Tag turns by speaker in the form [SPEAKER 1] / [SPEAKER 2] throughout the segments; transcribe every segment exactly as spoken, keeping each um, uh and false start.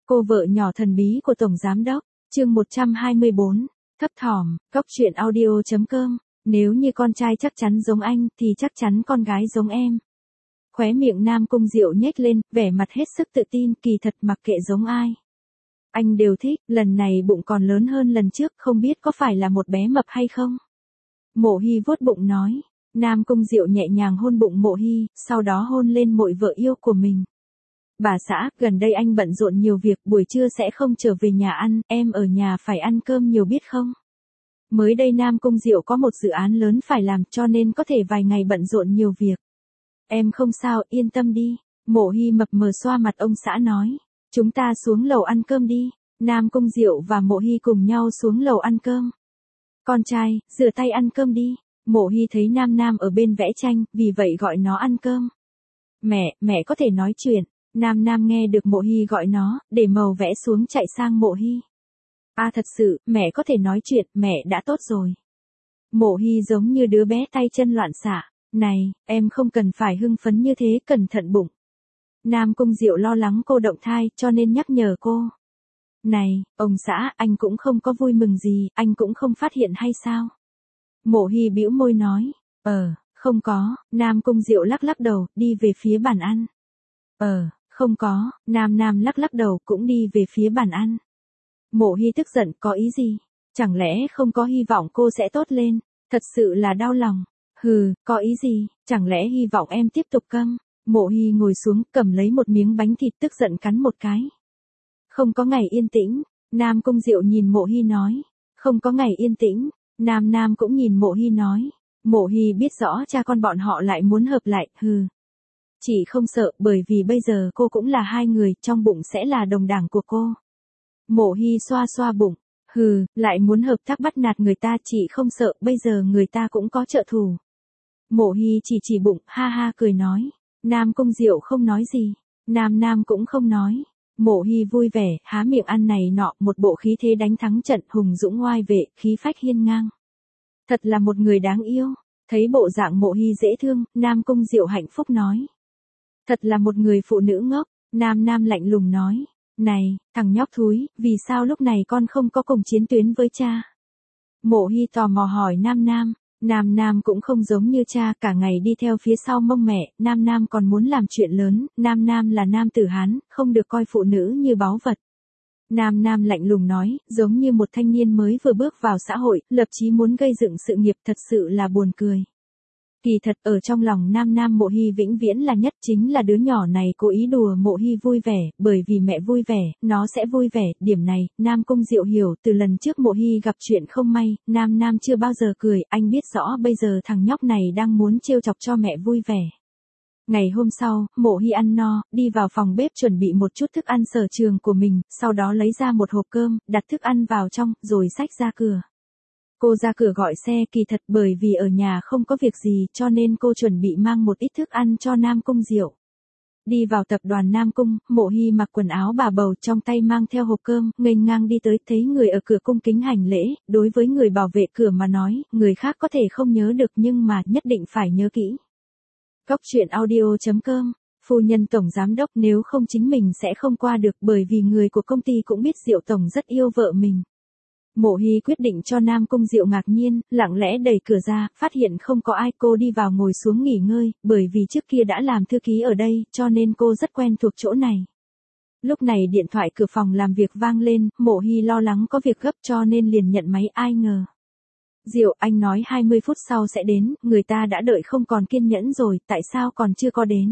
[SPEAKER 1] Cô vợ nhỏ thần bí của Tổng Giám Đốc, chương một trăm hai mươi bốn, thấp thỏm, góc truyện audio chấm com, nếu như con trai chắc chắn giống anh thì chắc chắn con gái giống em. Khóe miệng Nam Cung Diệu nhếch lên, vẻ mặt hết sức tự tin, kỳ thật mặc kệ giống ai. Anh đều thích, lần này bụng còn lớn hơn lần trước, không biết có phải là một bé mập hay không. Mộ Hy vuốt bụng nói, Nam Cung Diệu nhẹ nhàng hôn bụng Mộ Hy, sau đó hôn lên muội vợ yêu của mình. Bà xã, gần đây anh bận rộn nhiều việc, buổi trưa sẽ không trở về nhà ăn, em ở nhà phải ăn cơm nhiều biết không? Mới đây Nam Cung Diệu có một dự án lớn phải làm cho nên có thể vài ngày bận rộn nhiều việc. Em không sao, yên tâm đi. Mộ Hy mập mờ xoa mặt ông xã nói. Chúng ta xuống lầu ăn cơm đi. Nam Cung Diệu và Mộ Hy cùng nhau xuống lầu ăn cơm. Con trai, rửa tay ăn cơm đi. Mộ Hy thấy Nam Nam ở bên vẽ tranh, vì vậy gọi nó ăn cơm. Mẹ, mẹ có thể nói chuyện. Nam Nam nghe được Mộ Hy gọi nó, để màu vẽ xuống chạy sang Mộ Hy. À thật sự, mẹ có thể nói chuyện, mẹ đã tốt rồi. Mộ Hy giống như đứa bé tay chân loạn xạ. Này, em không cần phải hưng phấn như thế, cẩn thận bụng. Nam Cung Diệu lo lắng cô động thai, cho nên nhắc nhở cô. Này, ông xã, anh cũng không có vui mừng gì, anh cũng không phát hiện hay sao? Mộ Hy bĩu môi nói, ờ, không có. Nam Cung Diệu lắc lắc đầu, đi về phía bàn ăn. Ờ, không có. Nam Nam lắc lắc đầu, cũng đi về phía bàn ăn. Mộ Hy tức giận, có ý gì? Chẳng lẽ không có hy vọng cô sẽ tốt lên? Thật sự là đau lòng. Hừ, có ý gì? Chẳng lẽ hy vọng em tiếp tục câm? Mộ Hy ngồi xuống, cầm lấy một miếng bánh thịt, tức giận cắn một cái. Không có ngày yên tĩnh. Nam Cung Diệu nhìn Mộ Hy nói. Không có ngày yên tĩnh. Nam Nam cũng nhìn Mộ Hy nói. Mộ Hy biết rõ cha con bọn họ lại muốn hợp lại, hừ. Chị không sợ, bởi vì bây giờ cô cũng là hai người, trong bụng sẽ là đồng đảng của cô. Mộ Hy xoa xoa bụng. Hừ, lại muốn hợp tác bắt nạt người ta, chị không sợ, bây giờ người ta cũng có trợ thủ. Mộ Hy chỉ chỉ bụng, ha ha cười nói. Nam Cung Diệu không nói gì. Nam Nam cũng không nói. Mộ Hy vui vẻ, há miệng ăn này nọ, một bộ khí thế đánh thắng trận, hùng dũng oai vệ, khí phách hiên ngang. Thật là một người đáng yêu. Thấy bộ dạng Mộ Hy dễ thương, Nam Cung Diệu hạnh phúc nói. Thật là một người phụ nữ ngốc. Nam Nam lạnh lùng nói. Này, thằng nhóc thúi, vì sao lúc này con không có cùng chiến tuyến với cha? Mộ Hy tò mò hỏi Nam Nam. Nam Nam cũng không giống như cha, cả ngày đi theo phía sau mông mẹ, Nam Nam còn muốn làm chuyện lớn, Nam Nam là nam tử Hán, không được coi phụ nữ như báu vật. Nam Nam lạnh lùng nói, giống như một thanh niên mới vừa bước vào xã hội, lập chí muốn gây dựng sự nghiệp, thật sự là buồn cười. Kỳ thật ở trong lòng Nam Nam Mộ Hy vĩnh viễn là nhất, chính là đứa nhỏ này cố ý đùa Mộ Hy vui vẻ, bởi vì mẹ vui vẻ, nó sẽ vui vẻ, điểm này, Nam Cung Diệu hiểu, từ lần trước Mộ Hy gặp chuyện không may, Nam Nam chưa bao giờ cười, anh biết rõ bây giờ thằng nhóc này đang muốn trêu chọc cho mẹ vui vẻ. Ngày hôm sau, Mộ Hy ăn no, đi vào phòng bếp chuẩn bị một chút thức ăn sở trường của mình, sau đó lấy ra một hộp cơm, đặt thức ăn vào trong, rồi xách ra cửa. Cô ra cửa gọi xe, kỳ thật bởi vì ở nhà không có việc gì cho nên cô chuẩn bị mang một ít thức ăn cho Nam Cung Diệu. Đi vào tập đoàn Nam Cung, Mộ Hy mặc quần áo bà bầu, trong tay mang theo hộp cơm, nghênh ngang đi tới, thấy người ở cửa cung kính hành lễ, đối với người bảo vệ cửa mà nói, người khác có thể không nhớ được nhưng mà nhất định phải nhớ kỹ. Góc truyện audio chấm com, phu nhân Tổng Giám Đốc, nếu không chính mình sẽ không qua được, bởi vì người của công ty cũng biết Diệu Tổng rất yêu vợ mình. Mộ Hy quyết định cho Nam Cung Diệu ngạc nhiên, lặng lẽ đẩy cửa ra, phát hiện không có ai, cô đi vào ngồi xuống nghỉ ngơi, bởi vì trước kia đã làm thư ký ở đây, cho nên cô rất quen thuộc chỗ này. Lúc này điện thoại cửa phòng làm việc vang lên, Mộ Hy lo lắng có việc gấp cho nên liền nhận máy, ai ngờ. Diệu, anh nói hai mươi phút sau sẽ đến, người ta đã đợi không còn kiên nhẫn rồi, tại sao còn chưa có đến?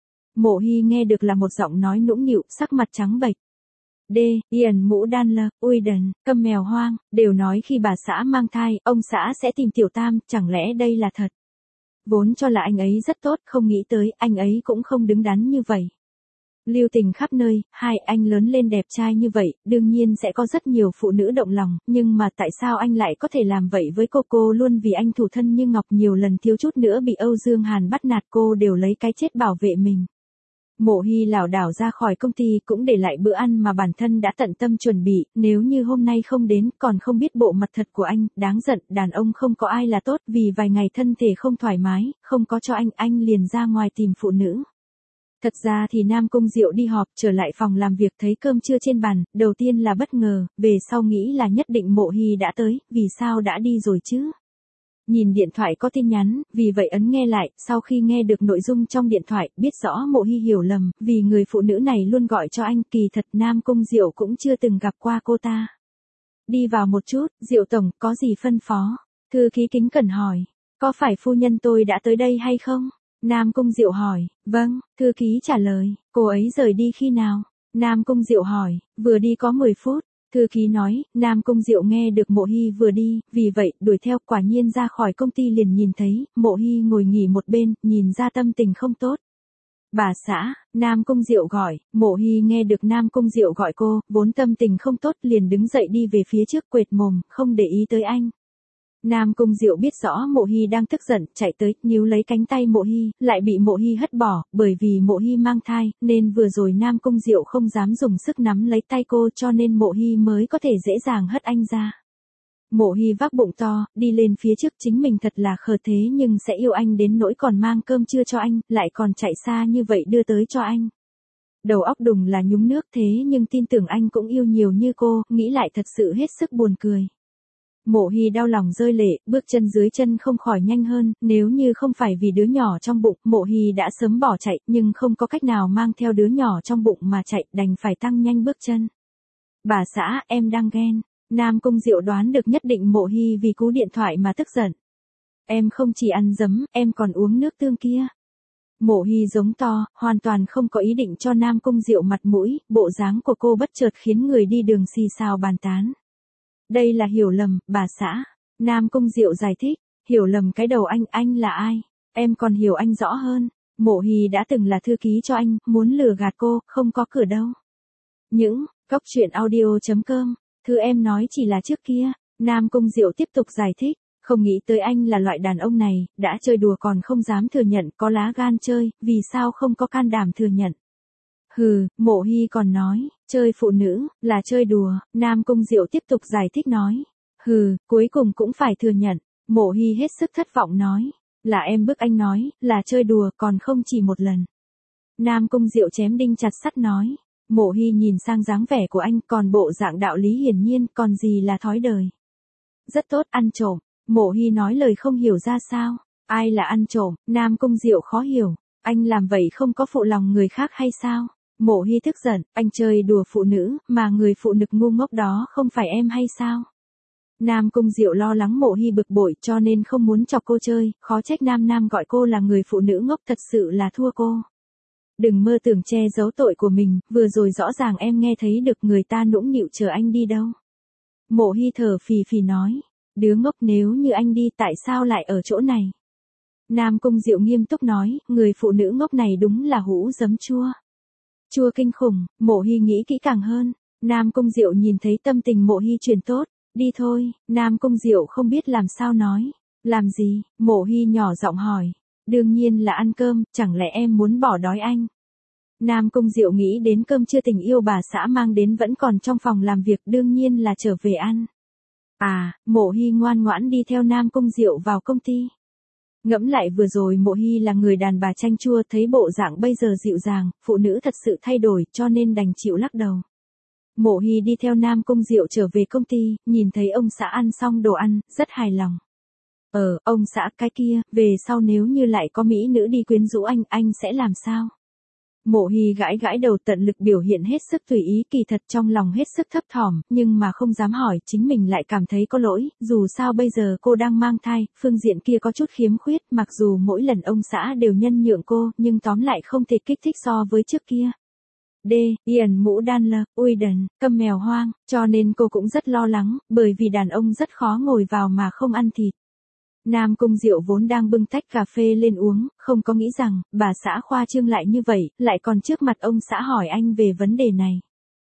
[SPEAKER 1] Mộ Hy nghe được là một giọng nói nũng nịu, sắc mặt trắng bệch. D, Ian Mũ Đan Lơ, Uiden, câm mèo hoang, đều nói khi bà xã mang thai, ông xã sẽ tìm tiểu tam, chẳng lẽ đây là thật? Vốn cho là anh ấy rất tốt, không nghĩ tới, anh ấy cũng không đứng đắn như vậy. Lưu tình khắp nơi, hai anh lớn lên đẹp trai như vậy, đương nhiên sẽ có rất nhiều phụ nữ động lòng, nhưng mà tại sao anh lại có thể làm vậy với cô? Cô luôn vì anh thủ thân như ngọc, nhiều lần thiếu chút nữa bị Âu Dương Hàn bắt nạt, cô đều lấy cái chết bảo vệ mình. Mộ Hy lảo đảo ra khỏi công ty, cũng để lại bữa ăn mà bản thân đã tận tâm chuẩn bị, nếu như hôm nay không đến, còn không biết bộ mặt thật của anh, đáng giận, đàn ông không có ai là tốt, vì vài ngày thân thể không thoải mái, không có cho anh, anh liền ra ngoài tìm phụ nữ. Thật ra thì Nam Cung Diệu đi họp trở lại phòng làm việc thấy cơm trưa trên bàn, đầu tiên là bất ngờ, về sau nghĩ là nhất định Mộ Hy đã tới, vì sao đã đi rồi chứ? Nhìn điện thoại có tin nhắn, vì vậy ấn nghe lại, sau khi nghe được nội dung trong điện thoại, biết rõ Mộ Hy hiểu lầm, vì người phụ nữ này luôn gọi cho anh, kỳ thật Nam Cung Diệu cũng chưa từng gặp qua cô ta. Đi vào một chút, Diệu tổng, có gì phân phó? Thư ký kính cẩn hỏi, có phải phu nhân tôi đã tới đây hay không? Nam Cung Diệu hỏi, vâng, thư ký trả lời, cô ấy rời đi khi nào? Nam Cung Diệu hỏi, vừa đi có mười phút. Thư ký nói, Nam Cung Diệu nghe được Mộ Hy vừa đi, vì vậy, đuổi theo, quả nhiên ra khỏi công ty liền nhìn thấy, Mộ Hy ngồi nghỉ một bên, nhìn ra tâm tình không tốt. Bà xã, Nam Cung Diệu gọi, Mộ Hy nghe được Nam Cung Diệu gọi cô, vốn tâm tình không tốt liền đứng dậy đi về phía trước quệt mồm, không để ý tới anh. Nam Cung Diệu biết rõ Mộ Hy đang tức giận, chạy tới, níu lấy cánh tay Mộ Hy, lại bị Mộ Hy hất bỏ, bởi vì Mộ Hy mang thai, nên vừa rồi Nam Cung Diệu không dám dùng sức nắm lấy tay cô cho nên Mộ Hy mới có thể dễ dàng hất anh ra. Mộ Hy vác bụng to, đi lên phía trước, chính mình thật là khờ thế nhưng sẽ yêu anh đến nỗi còn mang cơm trưa cho anh, lại còn chạy xa như vậy đưa tới cho anh. Đầu óc đùng là nhúng nước thế nhưng tin tưởng anh cũng yêu nhiều như cô, nghĩ lại thật sự hết sức buồn cười. Mộ Hy đau lòng rơi lệ, bước chân dưới chân không khỏi nhanh hơn, nếu như không phải vì đứa nhỏ trong bụng, Mộ Hy đã sớm bỏ chạy, nhưng không có cách nào mang theo đứa nhỏ trong bụng mà chạy, đành phải tăng nhanh bước chân. Bà xã, em đang ghen. Nam Cung Diệu đoán được nhất định Mộ Hy vì cú điện thoại mà tức giận. Em không chỉ ăn dấm, em còn uống nước tương kia. Mộ Hy giống to, hoàn toàn không có ý định cho Nam Cung Diệu mặt mũi, bộ dáng của cô bất chợt khiến người đi đường xì xào bàn tán. Đây là hiểu lầm, bà xã. Nam Cung Diệu giải thích, hiểu lầm cái đầu anh, anh là ai? Em còn hiểu anh rõ hơn. Mộ Hy đã từng là thư ký cho anh, muốn lừa gạt cô, không có cửa đâu. Những, cóc truyện audio chấm com, thư em nói chỉ là trước kia. Nam Cung Diệu tiếp tục giải thích, không nghĩ tới anh là loại đàn ông này, đã chơi đùa còn không dám thừa nhận, có lá gan chơi, vì sao không có can đảm thừa nhận. Hừ, Mộ Hy còn nói, chơi phụ nữ, là chơi đùa, Nam Cung Diệu tiếp tục giải thích nói. Hừ, cuối cùng cũng phải thừa nhận, Mộ Hy hết sức thất vọng nói, là em bức anh nói, là chơi đùa còn không chỉ một lần. Nam Cung Diệu chém đinh chặt sắt nói, Mộ Hy nhìn sang dáng vẻ của anh còn bộ dạng đạo lý hiển nhiên, còn gì là thói đời. Rất tốt, ăn trộm, Mộ Hy nói lời không hiểu ra sao, ai là ăn trộm, Nam Cung Diệu khó hiểu, anh làm vậy không có phụ lòng người khác hay sao? Mộ Hy tức giận, anh chơi đùa phụ nữ, mà người phụ nữ ngu ngốc đó không phải em hay sao? Nam Cung Diệu lo lắng Mộ Hy bực bội cho nên không muốn chọc cô chơi, khó trách Nam Nam gọi cô là người phụ nữ ngốc, thật sự là thua cô. Đừng mơ tưởng che giấu tội của mình, vừa rồi rõ ràng em nghe thấy được người ta nũng nịu chờ anh đi đâu. Mộ Hy thở phì phì nói, đứa ngốc, nếu như anh đi tại sao lại ở chỗ này? Nam Cung Diệu nghiêm túc nói, người phụ nữ ngốc này đúng là hũ giấm chua. Chua kinh khủng, Mộ Hy nghĩ kỹ càng hơn. Nam Cung Diệu nhìn thấy tâm tình Mộ Hy chuyển tốt, đi thôi. Nam Cung Diệu không biết làm sao nói. Làm gì? Mộ Hy nhỏ giọng hỏi. Đương nhiên là ăn cơm, chẳng lẽ em muốn bỏ đói anh? Nam Cung Diệu nghĩ đến cơm trưa tình yêu bà xã mang đến vẫn còn trong phòng làm việc, đương nhiên là trở về ăn. À, Mộ Hy ngoan ngoãn đi theo Nam Cung Diệu vào công ty. Ngẫm lại vừa rồi Mộ Hy là người đàn bà chanh chua, thấy bộ dạng bây giờ dịu dàng, phụ nữ thật sự thay đổi cho nên đành chịu lắc đầu. Mộ Hy đi theo Nam Cung Diệu trở về công ty, nhìn thấy ông xã ăn xong đồ ăn, rất hài lòng. Ờ, ông xã, cái kia, về sau nếu như lại có mỹ nữ đi quyến rũ anh, anh sẽ làm sao? Mộ Hy gãi gãi đầu, tận lực biểu hiện hết sức tùy ý, kỳ thật trong lòng hết sức thấp thỏm, nhưng mà không dám hỏi, chính mình lại cảm thấy có lỗi, dù sao bây giờ cô đang mang thai, phương diện kia có chút khiếm khuyết, mặc dù mỗi lần ông xã đều nhân nhượng cô, nhưng tóm lại không thể kích thích so với trước kia. D. Ian mũ đan lờ, ui đần, câm mèo hoang, cho nên cô cũng rất lo lắng, bởi vì đàn ông rất khó ngồi vào mà không ăn thịt. Nam Cung Diệu vốn đang bưng tách cà phê lên uống, không có nghĩ rằng, bà xã khoa trương lại như vậy, lại còn trước mặt ông xã hỏi anh về vấn đề này.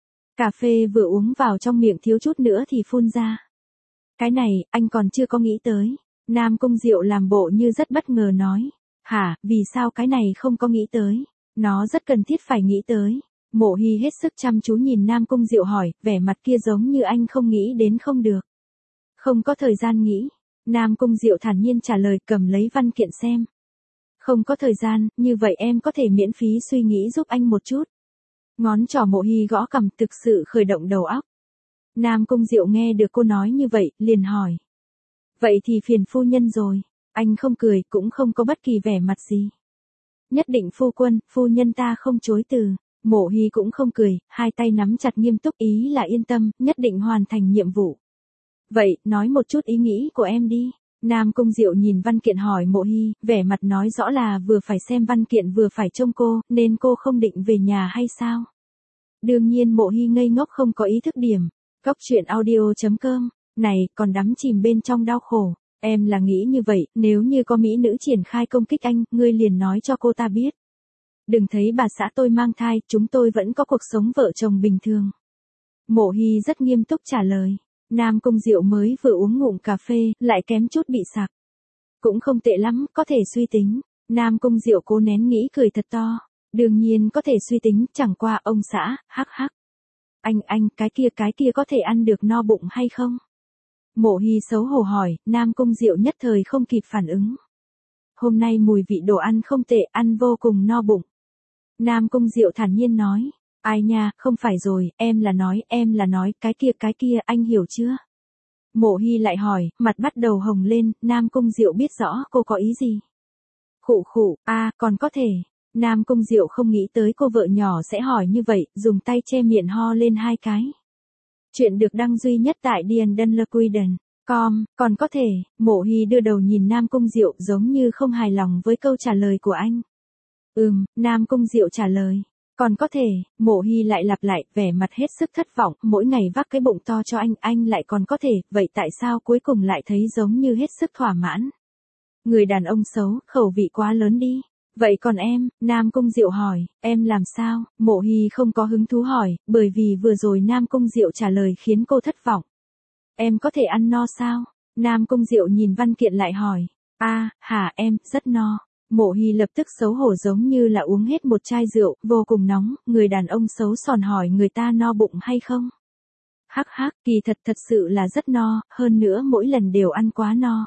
[SPEAKER 1] Cà phê vừa uống vào trong miệng thiếu chút nữa thì phun ra. Cái này, anh còn chưa có nghĩ tới. Nam Cung Diệu làm bộ như rất bất ngờ nói. Hả, vì sao cái này không có nghĩ tới? Nó rất cần thiết phải nghĩ tới. Mộ Hy hết sức chăm chú nhìn Nam Cung Diệu hỏi, vẻ mặt kia giống như anh không nghĩ đến không được. Không có thời gian nghĩ. Nam Cung Diệu thản nhiên trả lời, cầm lấy văn kiện xem. Không có thời gian, như vậy em có thể miễn phí suy nghĩ giúp anh một chút. Ngón trỏ Mộ Hy gõ cằm thực sự khởi động đầu óc. Nam Cung Diệu nghe được cô nói như vậy, liền hỏi. Vậy thì phiền phu nhân rồi. Anh không cười, cũng không có bất kỳ vẻ mặt gì. Nhất định phu quân, phu nhân ta không chối từ. Mộ Hy cũng không cười, hai tay nắm chặt nghiêm túc ý là yên tâm, nhất định hoàn thành nhiệm vụ. Vậy, nói một chút ý nghĩ của em đi. Nam Cung Diệu nhìn văn kiện hỏi Mộ Hy, vẻ mặt nói rõ là vừa phải xem văn kiện vừa phải trông cô, nên cô không định về nhà hay sao? Đương nhiên Mộ Hy ngây ngốc không có ý thức điểm. Cóc truyện audio chấm com, này, còn đắm chìm bên trong đau khổ. Em là nghĩ như vậy, nếu như có mỹ nữ triển khai công kích anh, ngươi liền nói cho cô ta biết. Đừng thấy bà xã tôi mang thai, chúng tôi vẫn có cuộc sống vợ chồng bình thường. Mộ Hy rất nghiêm túc trả lời. Nam Cung Diệu mới vừa uống ngụm cà phê, lại kém chút bị sặc. Cũng không tệ lắm, có thể suy tính. Nam Cung Diệu cố nén nghĩ cười thật to. Đương nhiên có thể suy tính, chẳng qua ông xã, hắc hắc. Anh, anh, cái kia cái kia có thể ăn được no bụng hay không? Mộ Hy xấu hổ hỏi, Nam Cung Diệu nhất thời không kịp phản ứng. Hôm nay mùi vị đồ ăn không tệ, ăn vô cùng no bụng. Nam Cung Diệu thản nhiên nói, ai nha, không phải rồi, em là nói, em là nói, cái kia cái kia, anh hiểu chưa? Mộ Hy lại hỏi, mặt bắt đầu hồng lên, Nam Cung Diệu biết rõ cô có ý gì. Khụ khụ, a à, còn có thể. Nam Cung Diệu không nghĩ tới cô vợ nhỏ sẽ hỏi như vậy, dùng tay che miệng ho lên hai cái. Chuyện được đăng duy nhất tại Điền Đân Lơ Quy Đần. Com, còn có thể, Mộ Hy đưa đầu nhìn Nam Cung Diệu giống như không hài lòng với câu trả lời của anh. Ừm, Nam Cung Diệu trả lời. Còn có thể, Mộ Hy lại lặp lại, vẻ mặt hết sức thất vọng, mỗi ngày vác cái bụng to cho anh, anh lại còn có thể, vậy tại sao cuối cùng lại thấy giống như hết sức thỏa mãn? Người đàn ông xấu, khẩu vị quá lớn đi. Vậy còn em, Nam Cung Diệu hỏi, em làm sao? Mộ Hy không có hứng thú hỏi, bởi vì vừa rồi Nam Cung Diệu trả lời khiến cô thất vọng. Em có thể ăn no sao? Nam Cung Diệu nhìn văn kiện lại hỏi. a à, hả em, rất no. Mộ Hy lập tức xấu hổ giống như là uống hết một chai rượu, vô cùng nóng, người đàn ông xấu sòn hỏi người ta no bụng hay không? Hắc hắc, kỳ thật thật sự là rất no, hơn nữa mỗi lần đều ăn quá no.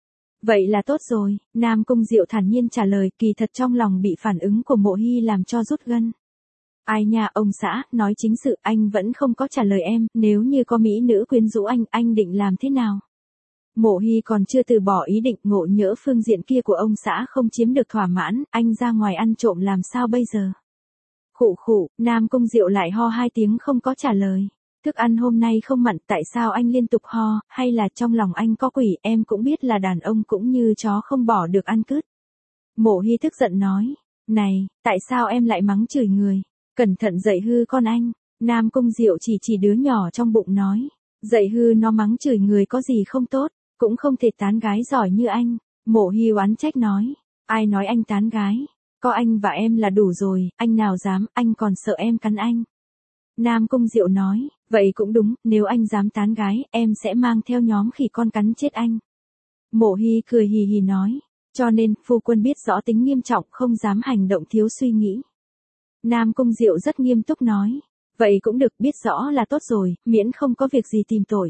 [SPEAKER 1] Vậy là tốt rồi, Nam Cung Diệu thản nhiên trả lời, kỳ thật trong lòng bị phản ứng của Mộ Hy làm cho rút gân. Ai nha ông xã, nói chính sự, anh vẫn không có trả lời em, nếu như có mỹ nữ quyến rũ anh, anh định làm thế nào? Mộ Hy còn chưa từ bỏ ý định, ngộ nhỡ phương diện kia của ông xã không chiếm được thỏa mãn, anh ra ngoài ăn trộm làm sao bây giờ? Khụ khụ, Nam Cung Diệu lại ho hai tiếng không có trả lời. Thức ăn hôm nay không mặn, tại sao anh liên tục ho, hay là trong lòng anh có quỷ, em cũng biết là đàn ông cũng như chó không bỏ được ăn cứt. Mộ Hy tức giận nói, này, tại sao em lại mắng chửi người, cẩn thận dạy hư con anh. Nam Cung Diệu chỉ chỉ đứa nhỏ trong bụng nói, dạy hư nó mắng chửi người có gì không tốt, cũng không thể tán gái giỏi như anh. Mộ Hy oán trách nói, ai nói anh tán gái, có anh và em là đủ rồi, anh nào dám, anh còn sợ em cắn anh. Nam Cung Diệu nói, vậy cũng đúng, nếu anh dám tán gái, em sẽ mang theo nhóm khỉ con cắn chết anh. Mộ Hy cười hì hì nói, cho nên, phu quân biết rõ tính nghiêm trọng, không dám hành động thiếu suy nghĩ. Nam Cung Diệu rất nghiêm túc nói, vậy cũng được, biết rõ là tốt rồi, miễn không có việc gì tìm tội.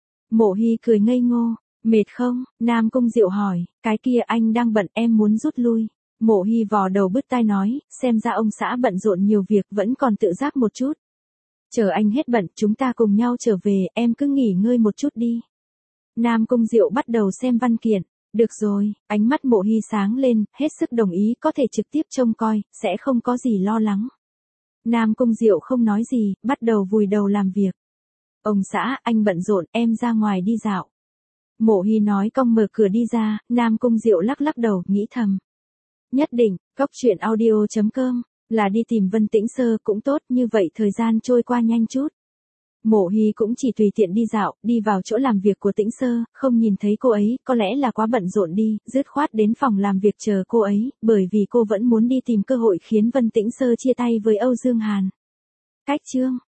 [SPEAKER 1] Mộ Hy cười ngây ngô, mệt không? Nam Cung Diệu hỏi, cái kia anh đang bận, em muốn rút lui. Mộ Hy vò đầu bứt tai nói, xem ra ông xã bận rộn nhiều việc, vẫn còn tự giác một chút. Chờ anh hết bận, chúng ta cùng nhau trở về, em cứ nghỉ ngơi một chút đi. Nam Cung Diệu bắt đầu xem văn kiện. Được rồi, ánh mắt Mộ Hy sáng lên, hết sức đồng ý, có thể trực tiếp trông coi, sẽ không có gì lo lắng. Nam Cung Diệu không nói gì, bắt đầu vùi đầu làm việc. Ông xã, anh bận rộn, em ra ngoài đi dạo. Mộ Hy nói cong mở cửa đi ra, Nam Cung Diệu lắc lắc đầu, nghĩ thầm. Nhất định, cóc truyện audio chấm com, là đi tìm Vân Tĩnh Sơ cũng tốt, như vậy thời gian trôi qua nhanh chút. Mộ Hy cũng chỉ tùy tiện đi dạo, đi vào chỗ làm việc của Tĩnh Sơ, không nhìn thấy cô ấy, có lẽ là quá bận rộn đi, dứt khoát đến phòng làm việc chờ cô ấy, bởi vì cô vẫn muốn đi tìm cơ hội khiến Vân Tĩnh Sơ chia tay với Âu Dương Hàn. Cách chương